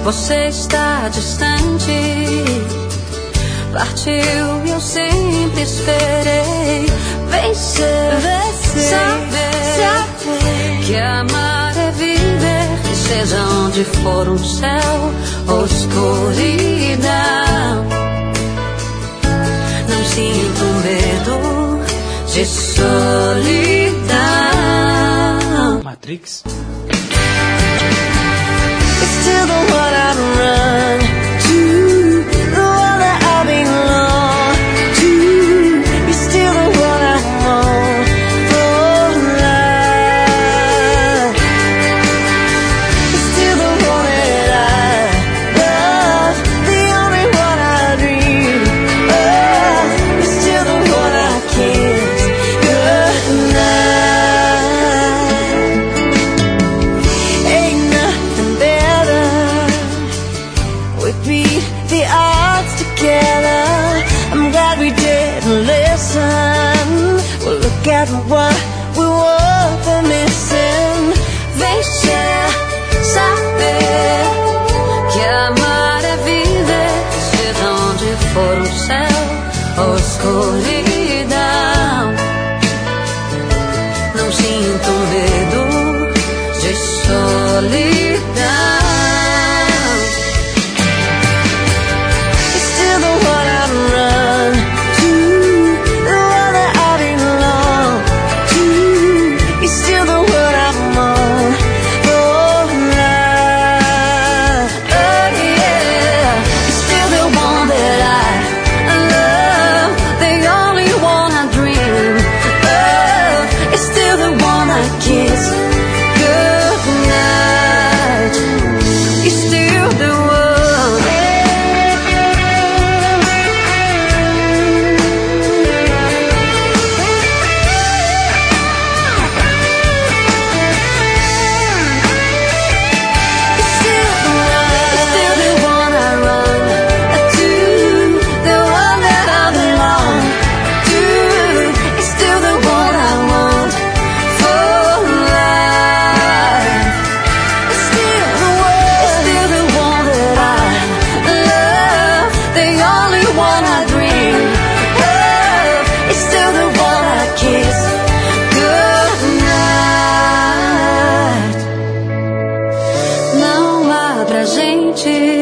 Você está distante, partiu e eu sempre esperei vencer, saber que amar é viver, que seja onde for um céu ou escuridão. Não sinto medo de solidão. Matrix. It's still the one I'd run to, the one that I belong to. You're still the one I want for life. It's still the one that I love, the only one I dream of. You're still the one I kiss goodnight. Ain't nothing better. We beat the odds together. I'm glad we didn't listen. Well, look at what we were missing. Vencer, saber que amar é viver, seja onde for um céu ou escuridão. Não sinto medo de solidão. It's still the one I'd run to, the one that I belong to. You're still the one I want for life. Oh yeah, you're still the one that I love, the only one I dream of. It's still the one I kiss goodnight. You're still the one. You're still the one I run to, the one that I belong to. It's still the one I want for life. It's still the one that I love, the only one I dream of. It's still the one I kiss goodnight. Não há pra gente